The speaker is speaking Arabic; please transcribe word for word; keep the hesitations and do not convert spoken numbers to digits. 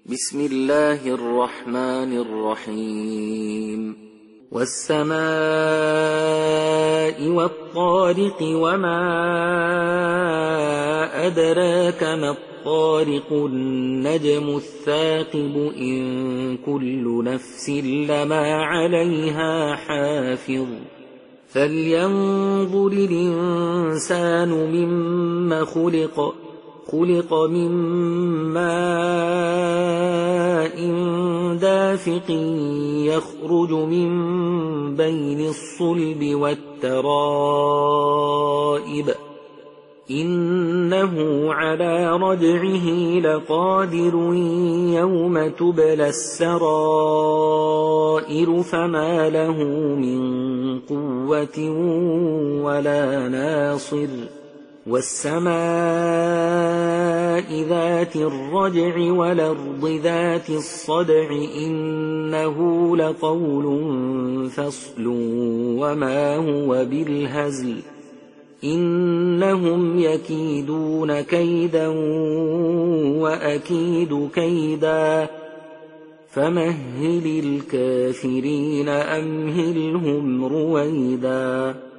بسم الله الرحمن الرحيم والسماء والطارق وما أدراك ما الطارق النجم الثاقب إن كل نفس لما عليها حافظ فلينظر الإنسان مما خلق خلق من ماء دافق يخرج من بين الصلب والترائب إنه على رجعه لقادر يوم تبلى السرائر فما له من قوة ولا ناصر والسماء ذات الرجع والأرض ذات الصدع إنه لقول فصل وما هو بالهزل إنهم يكيدون كيدا وأكيد كيدا فمهل الكافرين أمهلهم رويدا.